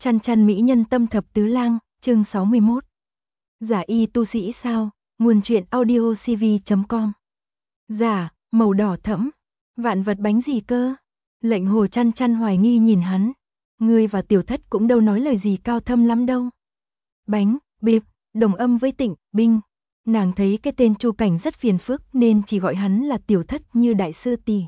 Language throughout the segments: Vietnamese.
Chăn chăn mỹ nhân tâm thập tứ lang, chương 61. Giả y tu sĩ sao? Nguồn truyện audio cv.com. Giả, màu đỏ thẫm. Vạn vật bánh gì cơ? Lệnh Hồ chăn chăn hoài nghi nhìn hắn. Ngươi và Tiểu Thất cũng đâu nói lời gì cao thâm lắm đâu. Bánh, bịp, đồng âm với Tịnh, Binh. Nàng thấy cái tên Chu Cảnh rất phiền phức nên chỉ gọi hắn là Tiểu Thất như đại sư tỷ.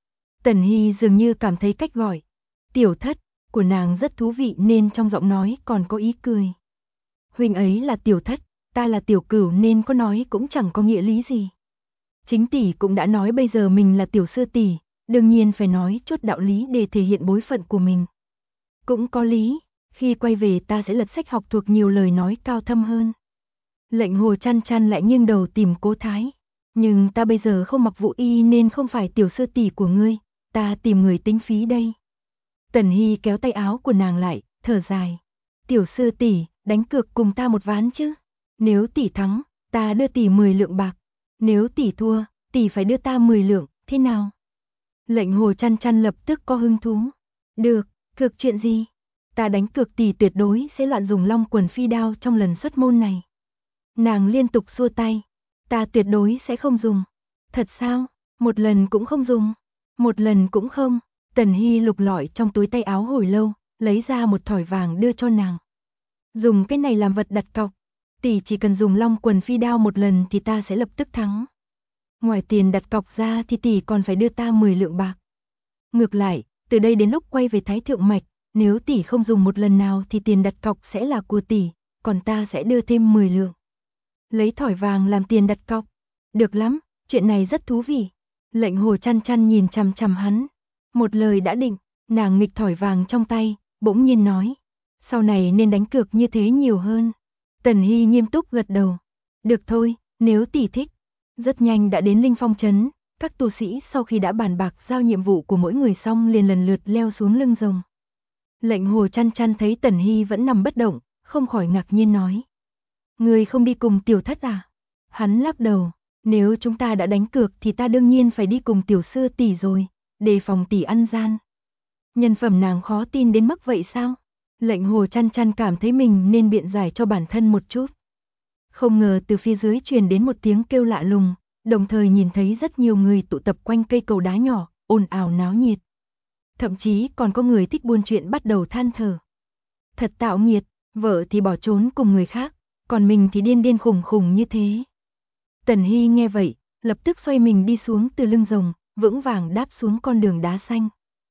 Tần Hy dường như cảm thấy cách gọi Tiểu Thất của nàng rất thú vị nên trong giọng nói còn có ý cười. Huynh ấy là Tiểu Thất, ta là Tiểu Cửu nên có nói cũng chẳng có nghĩa lý gì. Chính tỷ cũng đã nói bây giờ mình là tiểu sư tỷ, đương nhiên phải nói chút đạo lý để thể hiện bối phận của mình. Cũng có lý, khi quay về ta sẽ lật sách học thuộc nhiều lời nói cao thâm hơn. Lệnh Hồ chăn chăn lại nghiêng đầu tìm Cố Thái. Nhưng ta bây giờ không mặc vũ y nên không phải tiểu sư tỷ của ngươi, ta tìm người tính phí đây. Tần Hy kéo tay áo của nàng lại, thở dài. Tiểu sư tỷ, đánh cược cùng ta một ván chứ. Nếu tỷ thắng, ta đưa tỷ 10 lượng bạc. Nếu tỷ thua, tỷ phải đưa ta 10 lượng, thế nào? Lệnh Hồ chăn chăn lập tức có hứng thú. Được, cược chuyện gì? Ta đánh cược tỷ tuyệt đối sẽ loạn dùng long quần phi đao trong lần xuất môn này. Nàng liên tục xua tay. Ta tuyệt đối sẽ không dùng. Thật sao? Một lần cũng không dùng. Một lần cũng không. Tần Hy lục lọi trong túi tay áo hồi lâu, lấy ra một thỏi vàng đưa cho nàng. Dùng cái này làm vật đặt cọc. Tỷ chỉ cần dùng long quần phi đao một lần thì ta sẽ lập tức thắng. Ngoài tiền đặt cọc ra thì tỷ còn phải đưa ta 10 lượng bạc. Ngược lại, từ đây đến lúc quay về Thái Thượng Mạch, nếu tỷ không dùng một lần nào thì tiền đặt cọc sẽ là của tỷ, còn ta sẽ đưa thêm 10 lượng. Lấy thỏi vàng làm tiền đặt cọc. Được lắm, chuyện này rất thú vị. Lệnh Hồ chăn chăn nhìn chằm chằm hắn. Một lời đã định, nàng nghịch thỏi vàng trong tay, bỗng nhiên nói. Sau này nên đánh cược như thế nhiều hơn. Tần Hy nghiêm túc gật đầu. Được thôi, nếu tỷ thích. Rất nhanh đã đến Linh Phong Trấn, các tu sĩ sau khi đã bàn bạc giao nhiệm vụ của mỗi người xong liền lần lượt leo xuống lưng rồng. Lệnh Hồ chăn chăn thấy Tần Hy vẫn nằm bất động, không khỏi ngạc nhiên nói. Người không đi cùng Tiểu Thất à? Hắn lắc đầu. Nếu chúng ta đã đánh cược thì ta đương nhiên phải đi cùng tiểu sư tỷ rồi, đề phòng tỷ ăn gian. Nhân phẩm nàng khó tin đến mức vậy sao? Lệnh Hồ chăn chăn cảm thấy mình nên biện giải cho bản thân một chút. Không ngờ từ phía dưới truyền đến một tiếng kêu lạ lùng, đồng thời nhìn thấy rất nhiều người tụ tập quanh cây cầu đá nhỏ, ồn ào náo nhiệt. Thậm chí còn có người thích buôn chuyện bắt đầu than thở. Thật tạo nghiệt, vợ thì bỏ trốn cùng người khác, còn mình thì điên điên khùng khùng như thế. Tần Hy nghe vậy, lập tức xoay mình đi xuống từ lưng rồng, vững vàng đáp xuống con đường đá xanh.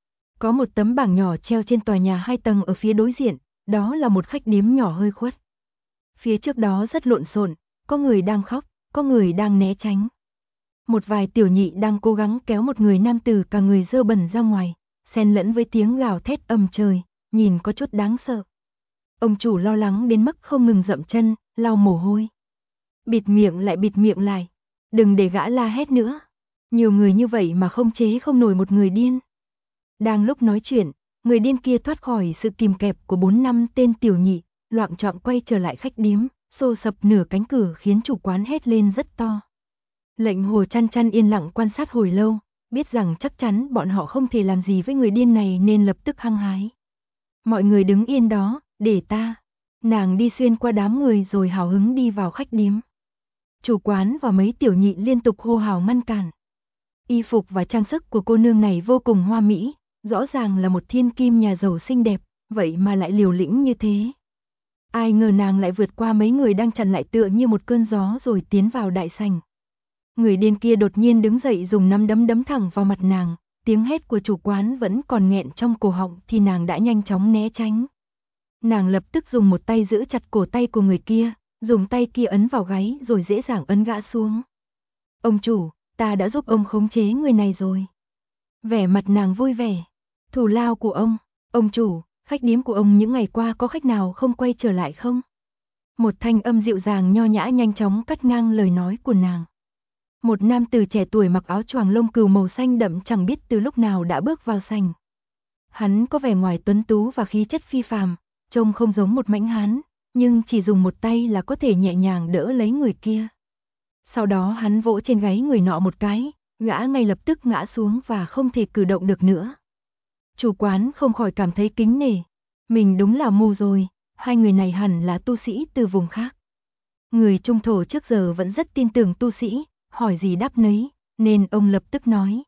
Có một tấm bảng nhỏ treo trên tòa nhà 2 tầng ở phía đối diện, đó là một khách điếm nhỏ hơi khuất. Phía trước đó rất lộn xộn, có người đang khóc, có người đang né tránh. Một vài tiểu nhị đang cố gắng kéo một người nam tử cả người dơ bẩn ra ngoài, xen lẫn với tiếng gào thét ầm trời, nhìn có chút đáng sợ. Ông chủ lo lắng đến mức không ngừng dậm chân, lau mồ hôi. Bịt miệng lại, đừng để gã la hét nữa. Nhiều người như vậy mà không chế không nổi một người điên. Đang lúc nói chuyện, người điên kia thoát khỏi sự kìm kẹp của 4-5 tên tiểu nhị, loạng choạng quay trở lại khách điếm, xô sập nửa cánh cửa khiến chủ quán hét lên rất to. Lệnh Hồ chăn chăn yên lặng quan sát hồi lâu, biết rằng chắc chắn bọn họ không thể làm gì với người điên này nên lập tức hăng hái. Mọi người đứng yên đó, để ta. Nàng đi xuyên qua đám người rồi hào hứng đi vào khách điếm. Chủ quán và mấy tiểu nhị liên tục hô hào ngăn cản. Y phục và trang sức của cô nương này vô cùng hoa mỹ, rõ ràng là một thiên kim nhà giàu xinh đẹp, vậy mà lại liều lĩnh như thế. Ai ngờ nàng lại vượt qua mấy người đang chặn lại tựa như một cơn gió rồi tiến vào đại sảnh. Người điên kia đột nhiên đứng dậy dùng nắm đấm đấm thẳng vào mặt nàng, tiếng hét của chủ quán vẫn còn nghẹn trong cổ họng thì nàng đã nhanh chóng né tránh. Nàng lập tức dùng một tay giữ chặt cổ tay của người kia, dùng tay kia ấn vào gáy rồi dễ dàng ấn gã xuống. Ông chủ, ta đã giúp ông khống chế người này rồi. Vẻ mặt nàng vui vẻ. Thù lao của ông chủ, khách điếm của ông những ngày qua có khách nào không quay trở lại không? Một thanh âm dịu dàng nho nhã nhanh chóng cắt ngang lời nói của nàng. Một nam tử trẻ tuổi mặc áo choàng lông cừu màu xanh đậm chẳng biết từ lúc nào đã bước vào sảnh. Hắn có vẻ ngoài tuấn tú và khí chất phi phàm, trông không giống một mãnh hán, nhưng chỉ dùng một tay là có thể nhẹ nhàng đỡ lấy người kia. Sau đó hắn vỗ trên gáy người nọ một cái, gã ngay lập tức ngã xuống và không thể cử động được nữa. Chủ quán không khỏi cảm thấy kính nể. Mình đúng là mù rồi, hai người này hẳn là tu sĩ từ vùng khác. Người Trung Thổ trước giờ vẫn rất tin tưởng tu sĩ, hỏi gì đáp nấy, nên ông lập tức nói.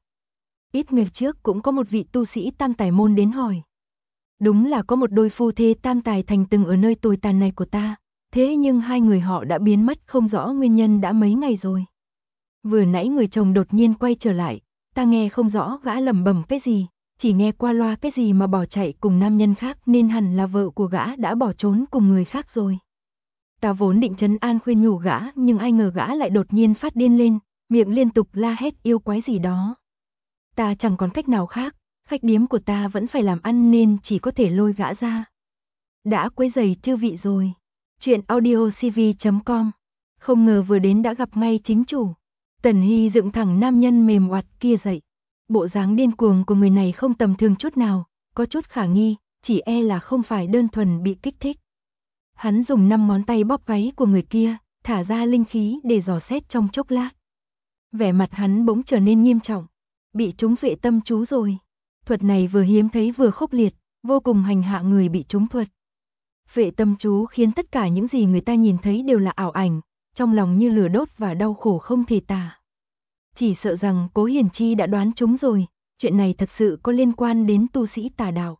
Ít ngày trước cũng có một vị tu sĩ tam tài môn đến hỏi. Đúng là có một đôi phu thê tam tài thành từng ở nơi tồi tàn này của ta, thế nhưng hai người họ đã biến mất không rõ nguyên nhân đã mấy ngày rồi. Vừa nãy người chồng đột nhiên quay trở lại, ta nghe không rõ gã lẩm bẩm cái gì, chỉ nghe qua loa cái gì mà bỏ chạy cùng nam nhân khác nên hẳn là vợ của gã đã bỏ trốn cùng người khác rồi. Ta vốn định trấn an khuyên nhủ gã nhưng ai ngờ gã lại đột nhiên phát điên lên, miệng liên tục la hét yêu quái gì đó. Ta chẳng còn cách nào khác, khách điếm của ta vẫn phải làm ăn nên chỉ có thể lôi gã ra. Đã quấy rầy chư vị rồi. Chuyện audiocv.com. Không ngờ vừa đến đã gặp ngay chính chủ. Tần Hy dựng thẳng nam nhân mềm oặt kia dậy. Bộ dáng điên cuồng của người này không tầm thường chút nào, có chút khả nghi, chỉ e là không phải đơn thuần bị kích thích. Hắn dùng 5 ngón tay bóp gáy của người kia, thả ra linh khí để dò xét trong chốc lát. Vẻ mặt hắn bỗng trở nên nghiêm trọng. Bị trúng vệ tâm chú rồi. Thuật này vừa hiếm thấy vừa khốc liệt, vô cùng hành hạ người bị trúng thuật. Vệ tâm chú khiến tất cả những gì người ta nhìn thấy đều là ảo ảnh, trong lòng như lửa đốt và đau khổ không thể tả. Chỉ sợ rằng Cố Hiền Chi đã đoán trúng rồi, chuyện này thật sự có liên quan đến tu sĩ tà đạo.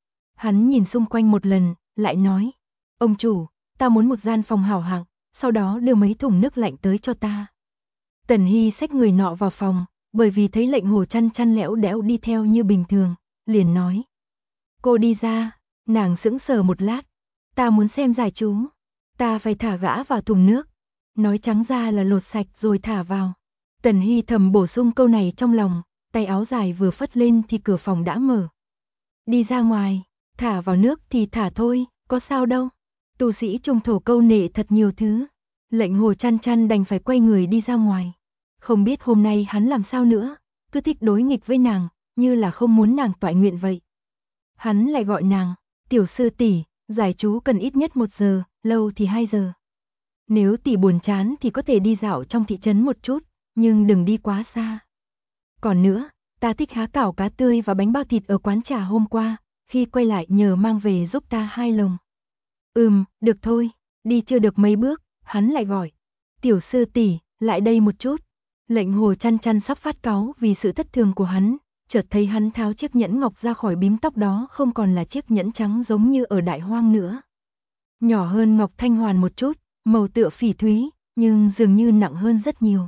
Hắn nhìn xung quanh một lần, lại nói, ông chủ, ta muốn một gian phòng hảo hạng, sau đó đưa mấy thùng nước lạnh tới cho ta. Tần Hy xách người nọ vào phòng, bởi vì thấy lệnh Hồ Chăn Chăn lẽo đẽo đi theo như bình thường, liền nói. Cô đi ra, nàng sững sờ một lát, ta muốn xem giải chú, ta phải thả gã vào thùng nước. Nói trắng ra là lột sạch rồi thả vào. Tần Hy thầm bổ sung câu này trong lòng, tay áo dài vừa phất lên thì cửa phòng đã mở. Đi ra ngoài, thả vào nước thì thả thôi, có sao đâu. Tu sĩ Trung Thổ câu nệ thật nhiều thứ. Lệnh Hồ Chăn Chăn đành phải quay người đi ra ngoài. Không biết hôm nay hắn làm sao nữa, cứ thích đối nghịch với nàng, như là không muốn nàng toại nguyện vậy. Hắn lại gọi nàng, tiểu sư tỷ, giải chú cần ít nhất 1 giờ, lâu thì 2 giờ. Nếu tỷ buồn chán thì có thể đi dạo trong thị trấn một chút, nhưng đừng đi quá xa. Còn nữa, ta thích há cảo cá tươi và bánh bao thịt ở quán trà hôm qua, khi quay lại nhờ mang về giúp ta 2 lồng. Được thôi, đi chưa được mấy bước, hắn lại gọi. Tiểu sư tỷ, lại đây một chút. Lệnh Hồ Chăn Chăn sắp phát cáu vì sự thất thường của hắn, chợt thấy hắn tháo chiếc nhẫn ngọc ra khỏi bím tóc đó không còn là chiếc nhẫn trắng giống như ở Đại Hoang nữa. Nhỏ hơn ngọc thanh hoàn một chút, màu tựa phỉ thúy, nhưng dường như nặng hơn rất nhiều.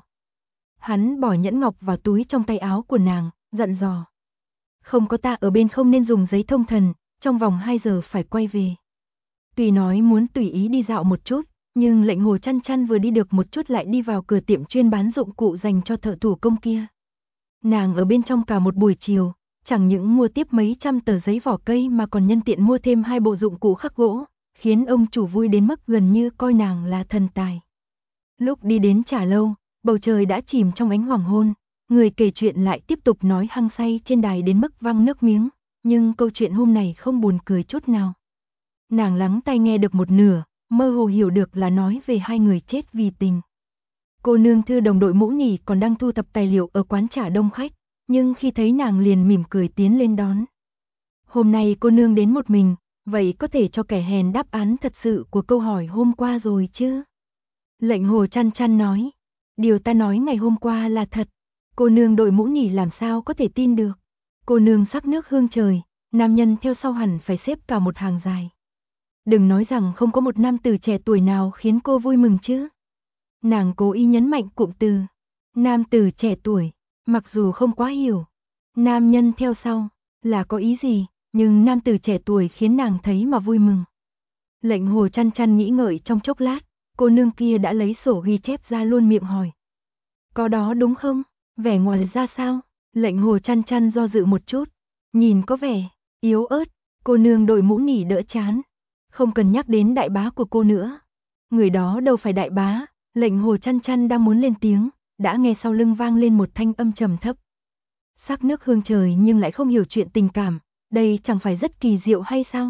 Hắn bỏ nhẫn ngọc vào túi trong tay áo của nàng, dặn dò. Không có ta ở bên không nên dùng giấy thông thần, trong vòng 2 giờ phải quay về. Tuy nói muốn tùy ý đi dạo một chút, nhưng lệnh Hồ Chăn Chăn vừa đi được một chút lại đi vào cửa tiệm chuyên bán dụng cụ dành cho thợ thủ công kia. Nàng ở bên trong cả một buổi chiều, chẳng những mua tiếp mấy trăm tờ giấy vỏ cây mà còn nhân tiện mua thêm 2 bộ dụng cụ khắc gỗ, khiến ông chủ vui đến mức gần như coi nàng là thần tài. Lúc đi đến trà lâu, bầu trời đã chìm trong ánh hoàng hôn, người kể chuyện lại tiếp tục nói hăng say trên đài đến mức văng nước miếng, nhưng câu chuyện hôm này không buồn cười chút nào. Nàng lắng tai nghe được một nửa, mơ hồ hiểu được là nói về 2 người chết vì tình. Cô nương Thư đồng đội mũ nhỉ còn đang thu thập tài liệu ở quán trà đông khách, nhưng khi thấy nàng liền mỉm cười tiến lên đón. Hôm nay cô nương đến một mình, vậy có thể cho kẻ hèn đáp án thật sự của câu hỏi hôm qua rồi chứ? Lệnh Hồ Chăn Chăn nói, điều ta nói ngày hôm qua là thật, cô nương đội mũ nhỉ làm sao có thể tin được. Cô nương sắc nước hương trời, nam nhân theo sau hẳn phải xếp cả một hàng dài. Đừng nói rằng không có một nam tử trẻ tuổi nào khiến cô vui mừng chứ. Nàng cố ý nhấn mạnh cụm từ nam tử trẻ tuổi, mặc dù không quá hiểu nam nhân theo sau là có ý gì, nhưng nam tử trẻ tuổi khiến nàng thấy mà vui mừng. Lệnh Hồ Chăn Chăn nghĩ ngợi trong chốc lát, cô nương kia đã lấy sổ ghi chép ra luôn miệng hỏi. Có đó đúng không? Vẻ ngoài ra sao? Lệnh Hồ Chăn Chăn do dự một chút, nhìn có vẻ yếu ớt, cô nương đội mũ nỉ đỡ chán. Không cần nhắc đến đại bá của cô nữa. Người đó đâu phải đại bá, lệnh Hồ Chăn Chăn đang muốn lên tiếng, đã nghe sau lưng vang lên một thanh âm trầm thấp. Sắc nước hương trời nhưng lại không hiểu chuyện tình cảm, đây chẳng phải rất kỳ diệu hay sao?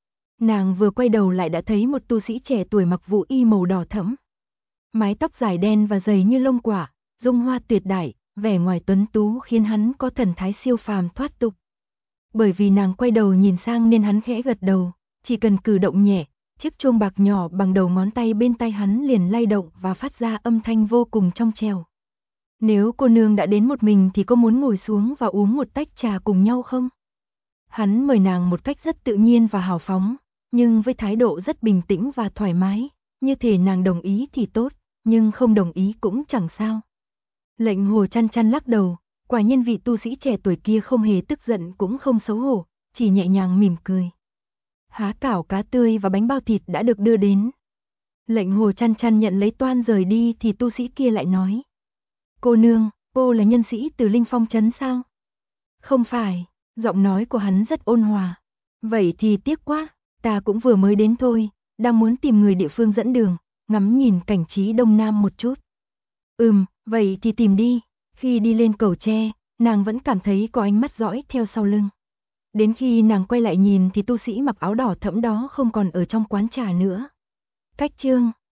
Nàng vừa quay đầu lại đã thấy một tu sĩ trẻ tuổi mặc vũ y màu đỏ thẫm. Mái tóc dài đen và dày như lông quả, dung hoa tuyệt đại, vẻ ngoài tuấn tú khiến hắn có thần thái siêu phàm thoát tục. Bởi vì nàng quay đầu nhìn sang nên hắn khẽ gật đầu, chỉ cần cử động nhẹ, chiếc chuông bạc nhỏ bằng đầu ngón tay bên tay hắn liền lay động và phát ra âm thanh vô cùng trong trẻo. Nếu cô nương đã đến một mình thì có muốn ngồi xuống và uống một tách trà cùng nhau không? Hắn mời nàng một cách rất tự nhiên và hào phóng, nhưng với thái độ rất bình tĩnh và thoải mái, như thể nàng đồng ý thì tốt, nhưng không đồng ý cũng chẳng sao. Lệnh Hồ Chăn Chăn lắc đầu, quả nhiên vị tu sĩ trẻ tuổi kia không hề tức giận cũng không xấu hổ, chỉ nhẹ nhàng mỉm cười. Há cảo cá tươi và bánh bao thịt đã được đưa đến. Lệnh Hồ Chăn Chăn nhận lấy toan rời đi thì tu sĩ kia lại nói. Cô nương, cô là nhân sĩ từ Linh Phong Trấn sao? Không phải, giọng nói của hắn rất ôn hòa. Vậy thì tiếc quá, ta cũng vừa mới đến thôi, đang muốn tìm người địa phương dẫn đường, ngắm nhìn cảnh trí Đông Nam một chút. Vậy thì tìm đi. Khi đi lên cầu tre, nàng vẫn cảm thấy có ánh mắt dõi theo sau lưng. Đến khi nàng quay lại nhìn thì tu sĩ mặc áo đỏ thẫm đó không còn ở trong quán trà nữa. Cách chương